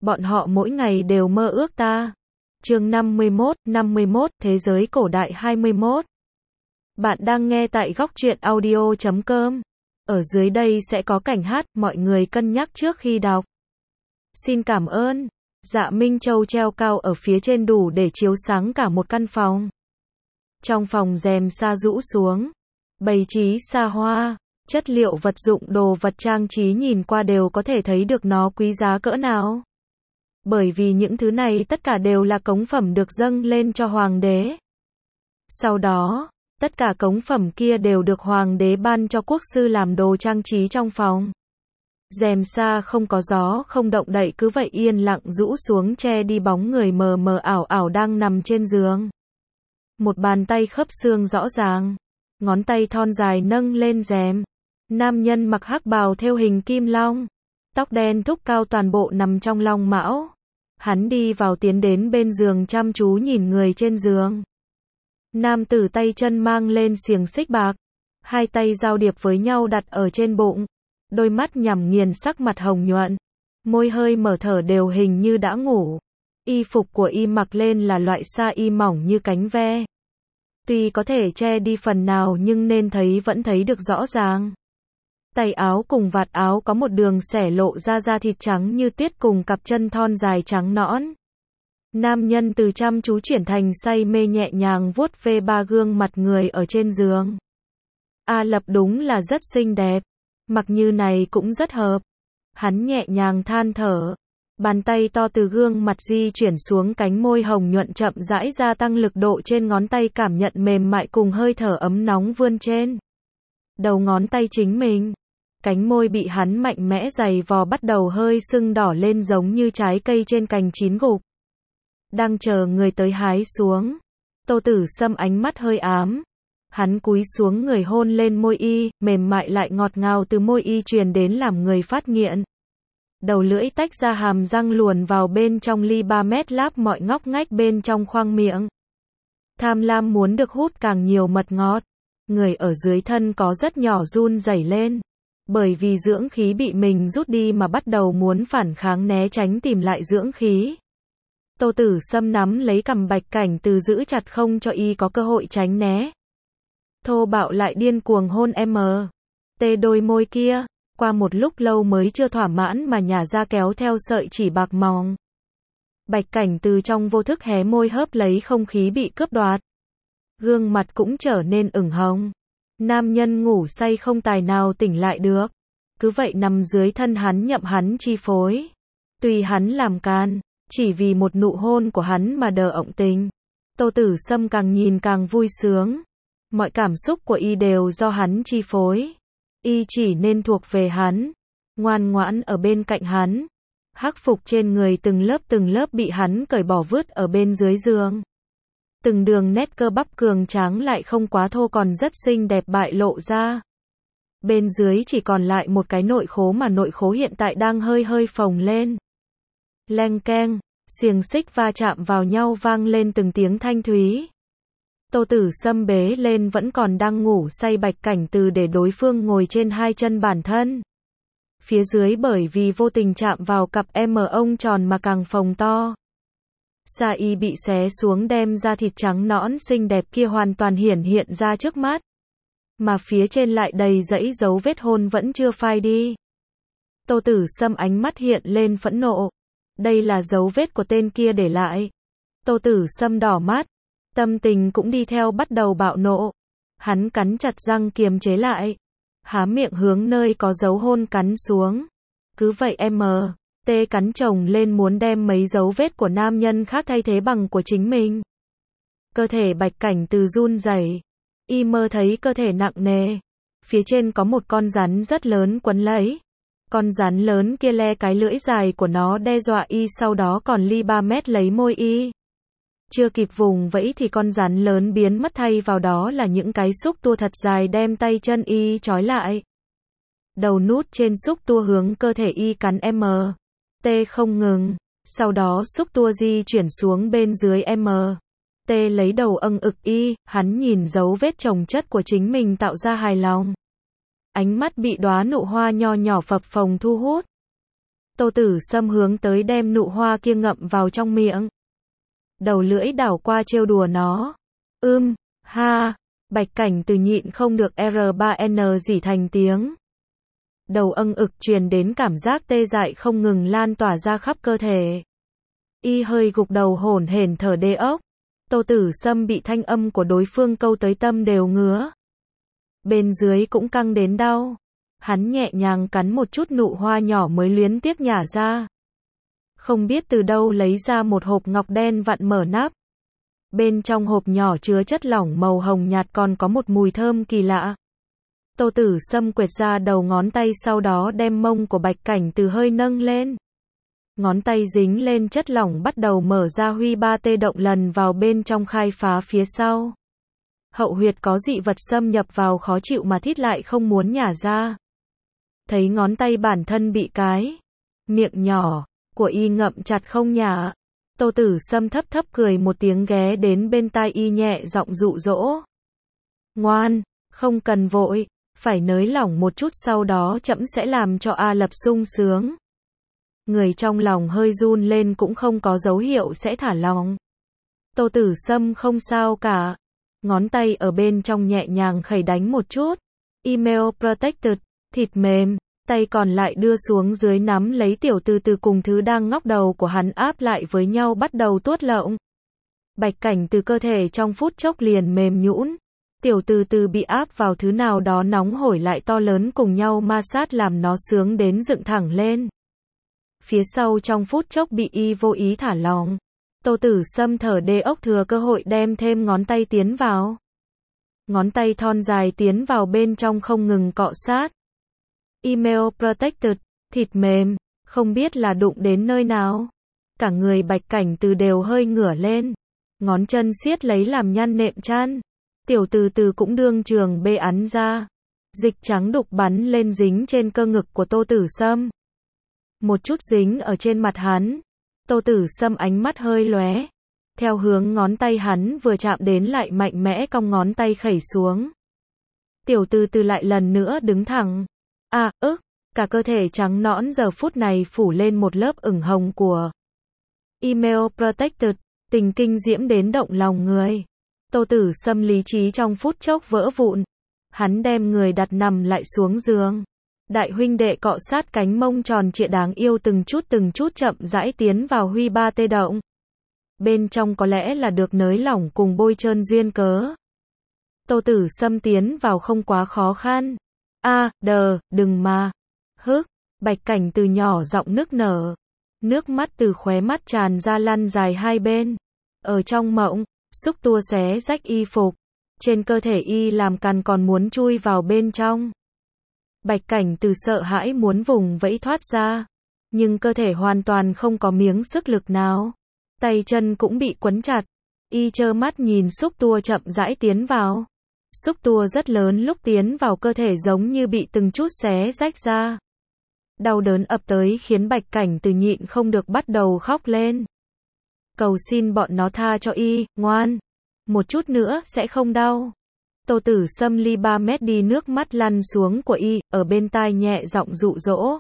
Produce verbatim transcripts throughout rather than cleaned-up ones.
bọn họ mỗi ngày đều mơ ước ta. Chương năm mươi mốt, năm mươi mốt, Thế giới cổ đại hai mươi mốt. Bạn đang nghe tại góc truyện audio chấm com. Ở dưới đây sẽ có cảnh hát, mọi người cân nhắc trước khi đọc. Xin cảm ơn. Dạ Minh Châu treo cao ở phía trên đủ để chiếu sáng cả một căn phòng. Trong phòng rèm sa rũ xuống, bày trí xa hoa, chất liệu vật dụng đồ vật trang trí nhìn qua đều có thể thấy được nó quý giá cỡ nào. Bởi vì những thứ này tất cả đều là cống phẩm được dâng lên cho hoàng đế. Sau đó, tất cả cống phẩm kia đều được hoàng đế ban cho quốc sư làm đồ trang trí trong phòng. Rèm sa không có gió không động đậy cứ vậy yên lặng rũ xuống che đi bóng người mờ mờ ảo ảo đang nằm trên giường. Một bàn tay khớp xương rõ ràng, ngón tay thon dài nâng lên rèm. Nam nhân mặc hắc bào thêu hình kim long, tóc đen thúc cao toàn bộ nằm trong long mão. Hắn đi vào tiến đến bên giường chăm chú nhìn người trên giường. Nam tử tay chân mang lên xiềng xích bạc, hai tay giao điệp với nhau đặt ở trên bụng, đôi mắt nhằm nghiền sắc mặt hồng nhuận, môi hơi mở thở đều hình như đã ngủ. Y phục của y mặc lên là loại sa y mỏng như cánh ve. Tuy có thể che đi phần nào nhưng nên thấy vẫn thấy được rõ ràng. Tay áo cùng vạt áo có một đường xẻ lộ ra da thịt trắng như tuyết cùng cặp chân thon dài trắng nõn. Nam nhân từ chăm chú chuyển thành say mê nhẹ nhàng vuốt ve ba gương mặt người ở trên giường. A Lập đúng là rất xinh đẹp, mặc như này cũng rất hợp. Hắn nhẹ nhàng than thở, bàn tay to từ gương mặt di chuyển xuống cánh môi hồng nhuận chậm rãi gia tăng lực độ trên ngón tay cảm nhận mềm mại cùng hơi thở ấm nóng vươn trên đầu ngón tay chính mình. Cánh môi bị hắn mạnh mẽ giày vò bắt đầu hơi sưng đỏ lên giống như trái cây trên cành chín gục. Đang chờ người tới hái xuống. Tô Tử Sâm ánh mắt hơi ám. Hắn cúi xuống người hôn lên môi y, mềm mại lại ngọt ngào từ môi y truyền đến làm người phát nghiện. Đầu lưỡi tách ra hàm răng luồn vào bên trong ly ba mét láp mọi ngóc ngách bên trong khoang miệng. Tham lam muốn được hút càng nhiều mật ngọt. Người ở dưới thân có rất nhỏ run rẩy lên. Bởi vì dưỡng khí bị mình rút đi mà bắt đầu muốn phản kháng né tránh tìm lại dưỡng khí. Tô Tử Sâm nắm lấy cằm Bạch Cảnh Từ giữ chặt không cho y có cơ hội tránh né. Thô bạo lại điên cuồng hôn em. Tê đôi môi kia, qua một lúc lâu mới chưa thỏa mãn mà nhả ra kéo theo sợi chỉ bạc mỏng. Bạch Cảnh Từ trong vô thức hé môi hớp lấy không khí bị cướp đoạt. Gương mặt cũng trở nên ửng hồng. Nam nhân ngủ say không tài nào tỉnh lại được. Cứ vậy nằm dưới thân hắn nhậm hắn chi phối. Tùy hắn làm can, chỉ vì một nụ hôn của hắn mà đờ ọng tình. Tô Tử Sâm càng nhìn càng vui sướng. Mọi cảm xúc của y đều do hắn chi phối. Y chỉ nên thuộc về hắn. Ngoan ngoãn ở bên cạnh hắn. Hắc phục trên người từng lớp từng lớp bị hắn cởi bỏ vứt ở bên dưới giường. Từng đường nét cơ bắp cường tráng lại không quá thô còn rất xinh đẹp bại lộ ra. Bên dưới chỉ còn lại một cái nội khố mà nội khố hiện tại đang hơi hơi phồng lên. Leng keng, xiềng xích va chạm vào nhau vang lên từng tiếng thanh thúy. Tô Tử Sâm bế lên vẫn còn đang ngủ say Bạch Cảnh Từ để đối phương ngồi trên hai chân bản thân. Phía dưới bởi vì vô tình chạm vào cặp em ông tròn mà càng phồng to. Sa y bị xé xuống đem da thịt trắng nõn xinh đẹp kia hoàn toàn hiển hiện ra trước mắt. Mà phía trên lại đầy dãy dấu vết hôn vẫn chưa phai đi. Tô Tử Sâm ánh mắt hiện lên phẫn nộ. Đây là dấu vết của tên kia để lại. Tô Tử Sâm đỏ mắt. Tâm tình cũng đi theo bắt đầu bạo nộ. Hắn cắn chặt răng kiềm chế lại. Há miệng hướng nơi có dấu hôn cắn xuống. Cứ vậy em Tê cắn chồng lên muốn đem mấy dấu vết của nam nhân khác thay thế bằng của chính mình. Cơ thể Bạch Cảnh Từ run rẩy. Y mơ thấy cơ thể nặng nề. Phía trên có một con rắn rất lớn quấn lấy. Con rắn lớn kia le cái lưỡi dài của nó đe dọa y sau đó còn ly ba mét lấy môi y. Chưa kịp vùng vẫy thì con rắn lớn biến mất thay vào đó là những cái xúc tua thật dài đem tay chân y trói lại. Đầu nút trên xúc tua hướng cơ thể y cắn em. Tê không ngừng. Sau đó xúc tua di chuyển xuống bên dưới em. Tê lấy đầu âng ực y, hắn nhìn dấu vết chồng chất của chính mình tạo ra hài lòng. Ánh mắt bị đóa nụ hoa nho nhỏ phập phồng thu hút. Tô Tử Sâm hướng tới đem nụ hoa kia ngậm vào trong miệng. Đầu lưỡi đảo qua trêu đùa nó. Ưm, ha, Bạch Cảnh Từ nhịn không được R ba N rỉ thành tiếng. Đầu âng ực truyền đến cảm giác tê dại không ngừng lan tỏa ra khắp cơ thể. Y hơi gục đầu hổn hển thở đê ốc. Tô Tử Sâm bị thanh âm của đối phương câu tới tâm đều ngứa. Bên dưới cũng căng đến đau. Hắn nhẹ nhàng cắn một chút nụ hoa nhỏ mới luyến tiếc nhả ra. Không biết từ đâu lấy ra một hộp ngọc đen vặn mở nắp. Bên trong hộp nhỏ chứa chất lỏng màu hồng nhạt còn có một mùi thơm kỳ lạ. Tô Tử Sâm quệt ra đầu ngón tay sau đó đem mông của Bạch Cảnh Từ hơi nâng lên. Ngón tay dính lên chất lỏng bắt đầu mở ra huy ba tê động lần vào bên trong khai phá phía sau. Hậu huyệt có dị vật xâm nhập vào khó chịu mà thít lại không muốn nhả ra. Thấy ngón tay bản thân bị cái miệng nhỏ của y ngậm chặt không nhả. Tô Tử Sâm thấp thấp cười một tiếng ghé đến bên tai y nhẹ giọng dụ dỗ. Ngoan, không cần vội, phải nới lỏng một chút sau đó trẫm sẽ làm cho A Lập sung sướng. Người trong lòng hơi run lên cũng không có dấu hiệu sẽ thả lỏng. Tô Tử Sâm không sao cả. Ngón tay ở bên trong nhẹ nhàng khẩy đánh một chút. Email protected, thịt mềm. Tay còn lại đưa xuống dưới nắm lấy tiểu từ từ cùng thứ đang ngóc đầu của hắn áp lại với nhau bắt đầu tuốt lộng. Bạch Cảnh Từ cơ thể trong phút chốc liền mềm nhũn. Tiểu từ từ bị áp vào thứ nào đó nóng hổi lại to lớn cùng nhau ma sát làm nó sướng đến dựng thẳng lên. Phía sau trong phút chốc bị y vô ý thả lỏng. Tô Tử Sâm thở đê ốc thừa cơ hội đem thêm ngón tay tiến vào. Ngón tay thon dài tiến vào bên trong không ngừng cọ sát. Email protected, thịt mềm, không biết là đụng đến nơi nào. Cả người Bạch Cảnh Từ đều hơi ngửa lên. Ngón chân siết lấy làm nhăn nệm chăn. Tiểu từ từ cũng đương trường bê ắn ra. Dịch trắng đục bắn lên dính trên cơ ngực của Tô Tử Sâm. Một chút dính ở trên mặt hắn. Tô Tử Sâm ánh mắt hơi lóe. Theo hướng ngón tay hắn vừa chạm đến lại mạnh mẽ cong ngón tay khẩy xuống. Tiểu từ từ lại lần nữa đứng thẳng. À, ức, cả cơ thể trắng nõn giờ phút này phủ lên một lớp ửng hồng của Email protected, tình kinh diễm đến động lòng người. Tô Tử Sâm lý trí trong phút chốc vỡ vụn. Hắn đem người đặt nằm lại xuống giường. Đại huynh đệ cọ sát cánh mông tròn trịa đáng yêu từng chút từng chút chậm rãi tiến vào huy ba tê động. Bên trong có lẽ là được nới lỏng cùng bôi trơn duyên cớ. Tô Tử Sâm tiến vào không quá khó khăn. A, đờ, đừng mà. Hức, Bạch Cảnh Từ nhỏ giọng nức nở. Nước mắt từ khóe mắt tràn ra lăn dài hai bên. Ở trong mộng, xúc tua xé rách y phục. Trên cơ thể y làm cằn còn muốn chui vào bên trong. Bạch Cảnh Từ sợ hãi muốn vùng vẫy thoát ra. Nhưng cơ thể hoàn toàn không có miếng sức lực nào. Tay chân cũng bị quấn chặt. Y trơ mắt nhìn xúc tua chậm rãi tiến vào. Xúc tua rất lớn lúc tiến vào cơ thể giống như bị từng chút xé rách ra. Đau đớn ập tới khiến Bạch Cảnh Từ nhịn không được bắt đầu khóc lên. Cầu xin bọn nó tha cho y, ngoan. Một chút nữa sẽ không đau. Tô Tử Sâm ly ba mét đi nước mắt lăn xuống của y, ở bên tai nhẹ giọng dụ dỗ.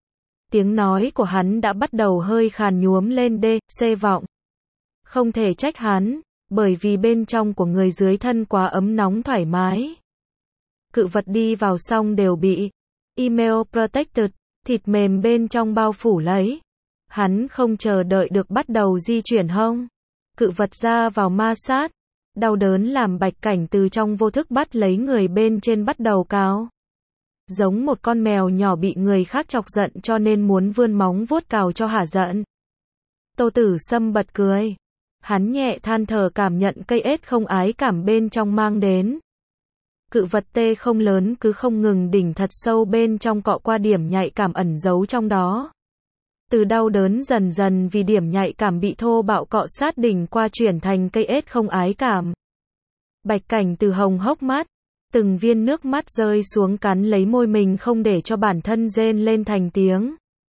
Tiếng nói của hắn đã bắt đầu hơi khàn nhuốm lên đê, xê vọng. Không thể trách hắn, bởi vì bên trong của người dưới thân quá ấm nóng thoải mái. Cự vật đi vào xong đều bị Email protected, thịt mềm bên trong bao phủ lấy. Hắn không chờ đợi được bắt đầu di chuyển hông. Cự vật ra vào ma sát. Đau đớn làm Bạch Cảnh Từ trong vô thức bắt lấy người bên trên bắt đầu cào. Giống một con mèo nhỏ bị người khác chọc giận cho nên muốn vươn móng vuốt cào cho hả giận. Tô Tử Sâm bật cười. Hắn nhẹ than thở cảm nhận cây ết không ái cảm bên trong mang đến. Cự vật tê không lớn cứ không ngừng đỉnh thật sâu bên trong cọ qua điểm nhạy cảm ẩn giấu trong đó. Từ đau đớn dần dần vì điểm nhạy cảm bị thô bạo cọ sát đỉnh qua chuyển thành cây ết không ái cảm. Bạch Cảnh Từ hồng hốc mắt. Từng viên nước mắt rơi xuống cắn lấy môi mình không để cho bản thân rên lên thành tiếng.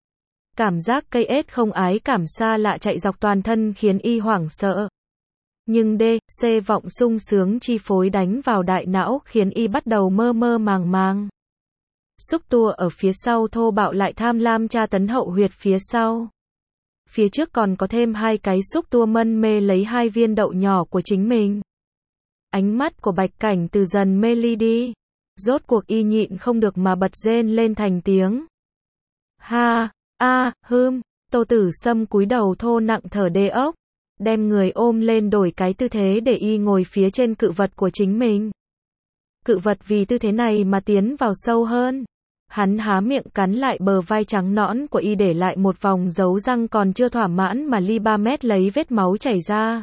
Cảm giác cây ết không ái cảm xa lạ chạy dọc toàn thân khiến y hoảng sợ. Nhưng D, C vọng sung sướng chi phối đánh vào đại não khiến y bắt đầu mơ mơ màng màng. Xúc tua ở phía sau thô bạo lại tham lam tra tấn hậu huyệt phía sau. Phía trước còn có thêm hai cái xúc tua mân mê lấy hai viên đậu nhỏ của chính mình. Ánh mắt của Bạch Cảnh Từ dần mê ly đi. Rốt cuộc y nhịn không được mà bật rên lên thành tiếng. Ha, a, à, hưm, Tô Tử Sâm cúi đầu thô nặng thở đê ốc, đem người ôm lên đổi cái tư thế để y ngồi phía trên cự vật của chính mình. Cự vật vì tư thế này mà tiến vào sâu hơn. Hắn há miệng cắn lại bờ vai trắng nõn của y để lại một vòng dấu răng còn chưa thỏa mãn mà ly ba mét lấy vết máu chảy ra.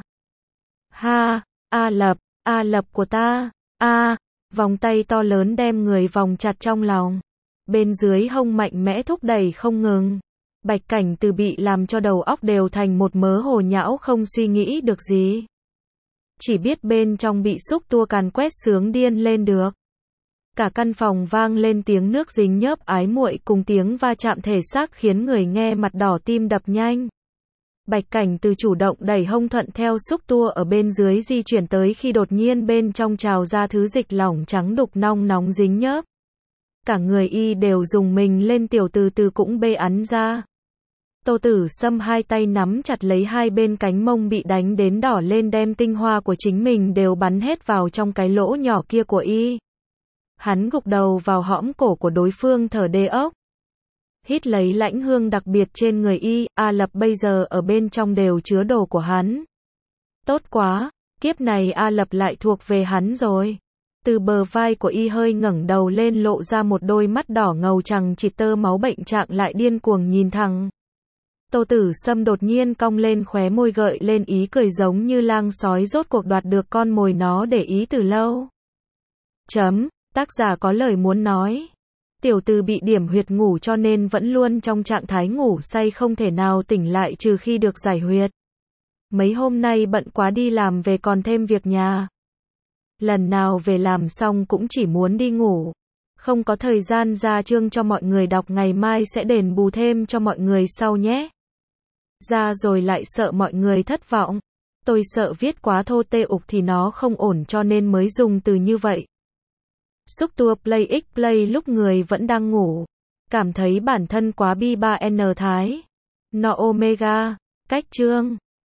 Ha, A Lập, A Lập của ta, a, vòng tay to lớn đem người vòng chặt trong lòng. Bên dưới hông mạnh mẽ thúc đẩy không ngừng. Bạch Cảnh Từ bị làm cho đầu óc đều thành một mớ hồ nhão không suy nghĩ được gì. Chỉ biết bên trong bị xúc tua càn quét sướng điên lên được. Cả căn phòng vang lên tiếng nước dính nhớp ái muội cùng tiếng va chạm thể xác khiến người nghe mặt đỏ tim đập nhanh. Bạch Cảnh Từ chủ động đẩy hông thuận theo xúc tua ở bên dưới di chuyển tới khi đột nhiên bên trong trào ra thứ dịch lỏng trắng đục nong nóng dính nhớp. Cả người y đều dùng mình lên, tiểu từ từ cũng bê ắn ra. Tô Tử Sâm hai tay nắm chặt lấy hai bên cánh mông bị đánh đến đỏ lên, đem tinh hoa của chính mình đều bắn hết vào trong cái lỗ nhỏ kia của y. Hắn gục đầu vào hõm cổ của đối phương thở đê ốc. Hít lấy lãnh hương đặc biệt trên người y, A Lập bây giờ ở bên trong đều chứa đồ của hắn. Tốt quá, kiếp này A Lập lại thuộc về hắn rồi. Từ bờ vai của y hơi ngẩng đầu lên lộ ra một đôi mắt đỏ ngầu chằng chịt tơ máu bệnh trạng lại điên cuồng nhìn thẳng. Tô Tử Sâm đột nhiên cong lên khóe môi gợi lên ý cười giống như lang sói rốt cuộc đoạt được con mồi nó để ý từ lâu. Chấm, tác giả có lời muốn nói. Tiểu Từ bị điểm huyệt ngủ cho nên vẫn luôn trong trạng thái ngủ say không thể nào tỉnh lại trừ khi được giải huyệt. Mấy hôm nay bận quá đi làm về còn thêm việc nhà. Lần nào về làm xong cũng chỉ muốn đi ngủ. Không có thời gian ra chương cho mọi người đọc, ngày mai sẽ đền bù thêm cho mọi người sau nhé. Ra rồi lại sợ mọi người thất vọng. Tôi sợ viết quá thô tê ục thì nó không ổn cho nên mới dùng từ như vậy. Xúc tua play x play lúc người vẫn đang ngủ. Cảm thấy bản thân quá bi ba n thái. No omega. Cách chương.